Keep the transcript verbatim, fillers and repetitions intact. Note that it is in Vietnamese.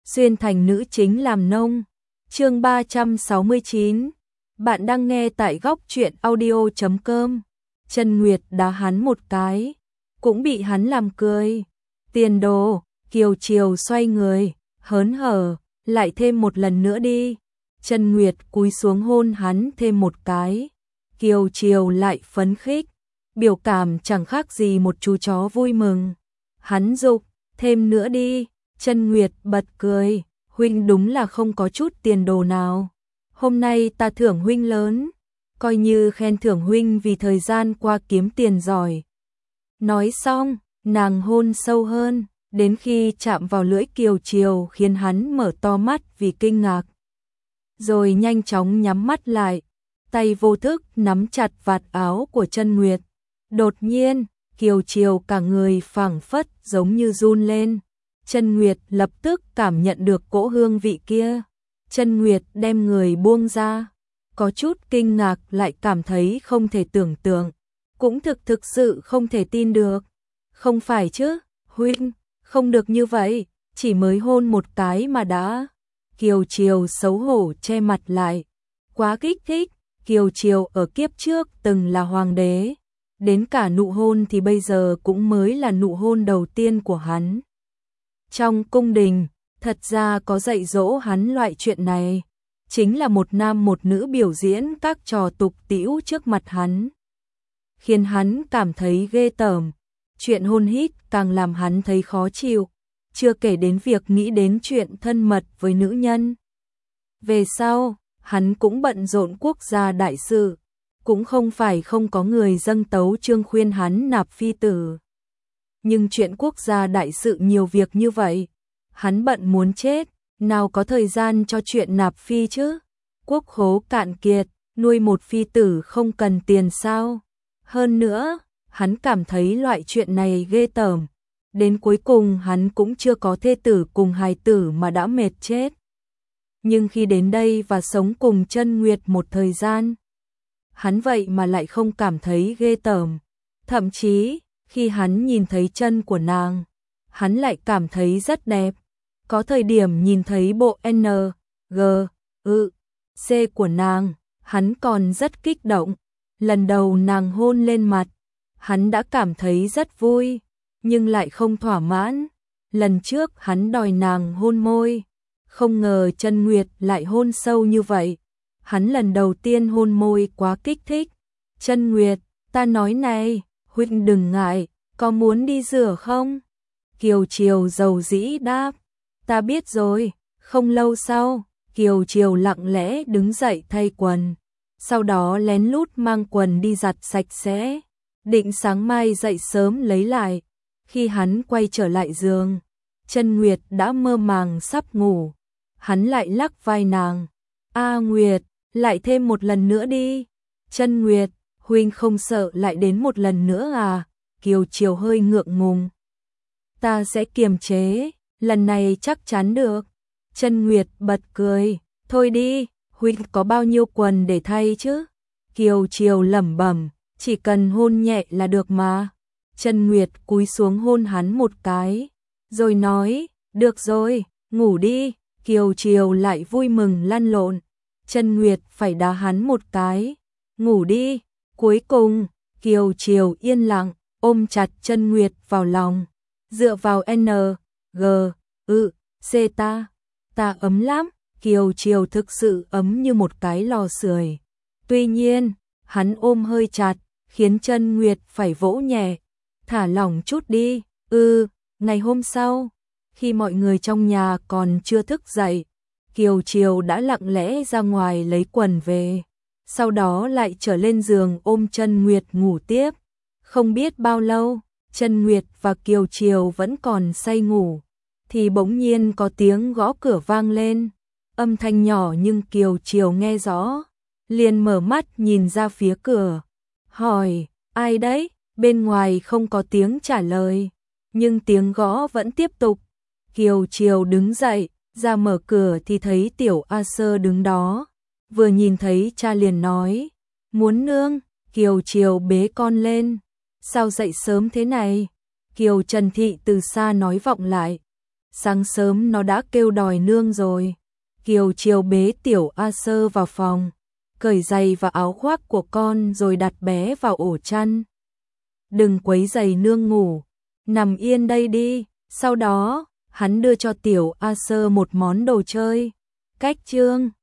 xuyên thành nữ chính làm nông. Chương ba trăm sáu mươi chín. Bạn đang nghe tại góc truyện audio chấm com. Chân Nguyệt đá hắn một cái, cũng bị hắn làm cười. Tiền đồ, Kiều Triều xoay người, hớn hở, lại thêm một lần nữa đi. Chân Nguyệt cúi xuống hôn hắn thêm một cái. Kiều Triều lại phấn khích, biểu cảm chẳng khác gì một chú chó vui mừng. Hắn giục, thêm nữa đi. Chân Nguyệt bật cười, huynh đúng là không có chút tiền đồ nào. Hôm nay ta thưởng huynh lớn, coi như khen thưởng huynh vì thời gian qua kiếm tiền giỏi. Nói xong, nàng hôn sâu hơn, đến khi chạm vào lưỡi Kiều Triều khiến hắn mở to mắt vì kinh ngạc. Rồi nhanh chóng nhắm mắt lại, tay vô thức nắm chặt vạt áo của Chân Nguyệt. Đột nhiên, Kiều Triều cả người phảng phất giống như run lên. Chân Nguyệt lập tức cảm nhận được cỗ hương vị kia. Chân Nguyệt đem người buông ra, có chút kinh ngạc lại cảm thấy không thể tưởng tượng, cũng thực thực sự không thể tin được. Không phải chứ, huynh, không được như vậy, chỉ mới hôn một cái mà đã. Kiều Triều xấu hổ che mặt lại, quá kích thích. Kiều Triều ở kiếp trước từng là hoàng đế, đến cả nụ hôn thì bây giờ cũng mới là nụ hôn đầu tiên của hắn. Trong cung đình, thật ra có dạy dỗ hắn loại chuyện này, chính là một nam một nữ biểu diễn các trò tục tĩu trước mặt hắn, khiến hắn cảm thấy ghê tởm. Chuyện hôn hít càng làm hắn thấy khó chịu, chưa kể đến việc nghĩ đến chuyện thân mật với nữ nhân. Về sau, hắn cũng bận rộn quốc gia đại sự, cũng không phải không có người dâng tấu chương khuyên hắn nạp phi tử. Nhưng chuyện quốc gia đại sự nhiều việc như vậy, hắn bận muốn chết, nào có thời gian cho chuyện nạp phi chứ. Quốc khố cạn kiệt, nuôi một phi tử không cần tiền sao. Hơn nữa, hắn cảm thấy loại chuyện này ghê tởm. Đến cuối cùng hắn cũng chưa có thê tử cùng hài tử mà đã mệt chết. Nhưng khi đến đây và sống cùng Chân Nguyệt một thời gian, hắn vậy mà lại không cảm thấy ghê tởm. Thậm chí, khi hắn nhìn thấy chân của nàng, hắn lại cảm thấy rất đẹp. Có thời điểm nhìn thấy bộ N, G, ư, C của nàng, hắn còn rất kích động. Lần đầu nàng hôn lên mặt, hắn đã cảm thấy rất vui, nhưng lại không thỏa mãn. Lần trước hắn đòi nàng hôn môi, không ngờ Chân Nguyệt lại hôn sâu như vậy. Hắn lần đầu tiên hôn môi quá kích thích. Chân Nguyệt, ta nói này, huynh đừng ngại, có muốn đi rửa không? Kiều Triều dầu dĩ đáp, ta biết rồi. Không lâu sau, Kiều Triều lặng lẽ đứng dậy thay quần, sau đó lén lút mang quần đi giặt sạch sẽ, định sáng mai dậy sớm lấy lại. Khi hắn quay trở lại giường, Chân Nguyệt đã mơ màng sắp ngủ. Hắn lại lắc vai nàng, A Nguyệt, lại thêm một lần nữa đi. Chân Nguyệt, huynh không sợ lại đến một lần nữa à? Kiều Triều hơi ngượng ngùng. Ta sẽ kiềm chế, lần này chắc chắn được. Chân Nguyệt bật cười, thôi đi, huynh có bao nhiêu quần để thay chứ? Kiều Triều lẩm bẩm, chỉ cần hôn nhẹ là được mà. Chân Nguyệt cúi xuống hôn hắn một cái, rồi nói, được rồi, ngủ đi. Kiều Triều lại vui mừng lăn lộn. Chân Nguyệt phải đá hắn một cái, ngủ đi. Cuối cùng, Kiều Triều yên lặng, ôm chặt Chân Nguyệt vào lòng, dựa vào N, G, ư, C ta. Ta ấm lắm. Kiều Triều thực sự ấm như một cái lò sưởi. Tuy nhiên, hắn ôm hơi chặt, khiến Chân Nguyệt phải vỗ nhẹ. Thả lỏng chút đi. Ừ, ngày hôm sau, khi mọi người trong nhà còn chưa thức dậy, Kiều Triều đã lặng lẽ ra ngoài lấy quần về, sau đó lại trở lên giường ôm Chân Nguyệt ngủ tiếp. Không biết bao lâu, Chân Nguyệt và Kiều Triều vẫn còn say ngủ, thì bỗng nhiên có tiếng gõ cửa vang lên. Âm thanh nhỏ nhưng Kiều Triều nghe rõ, liền mở mắt nhìn ra phía cửa, hỏi, ai đấy? Bên ngoài không có tiếng trả lời, nhưng tiếng gõ vẫn tiếp tục. Kiều Triều đứng dậy, ra mở cửa thì thấy Tiểu A Sơ đứng đó. Vừa nhìn thấy cha liền nói, muốn nương. Kiều Triều bế con lên, sao dậy sớm thế này? Kiều Trần Thị từ xa nói vọng lại, Sáng sớm nó đã kêu đòi nương rồi. Kiều chiều bế tiểu A Sơ vào phòng, cởi giày và áo khoác của con rồi đặt bé vào ổ chăn. Đừng quấy giày nương ngủ, nằm yên đây đi. Sau đó, hắn đưa cho tiểu A Sơ một món đồ chơi. Cách chương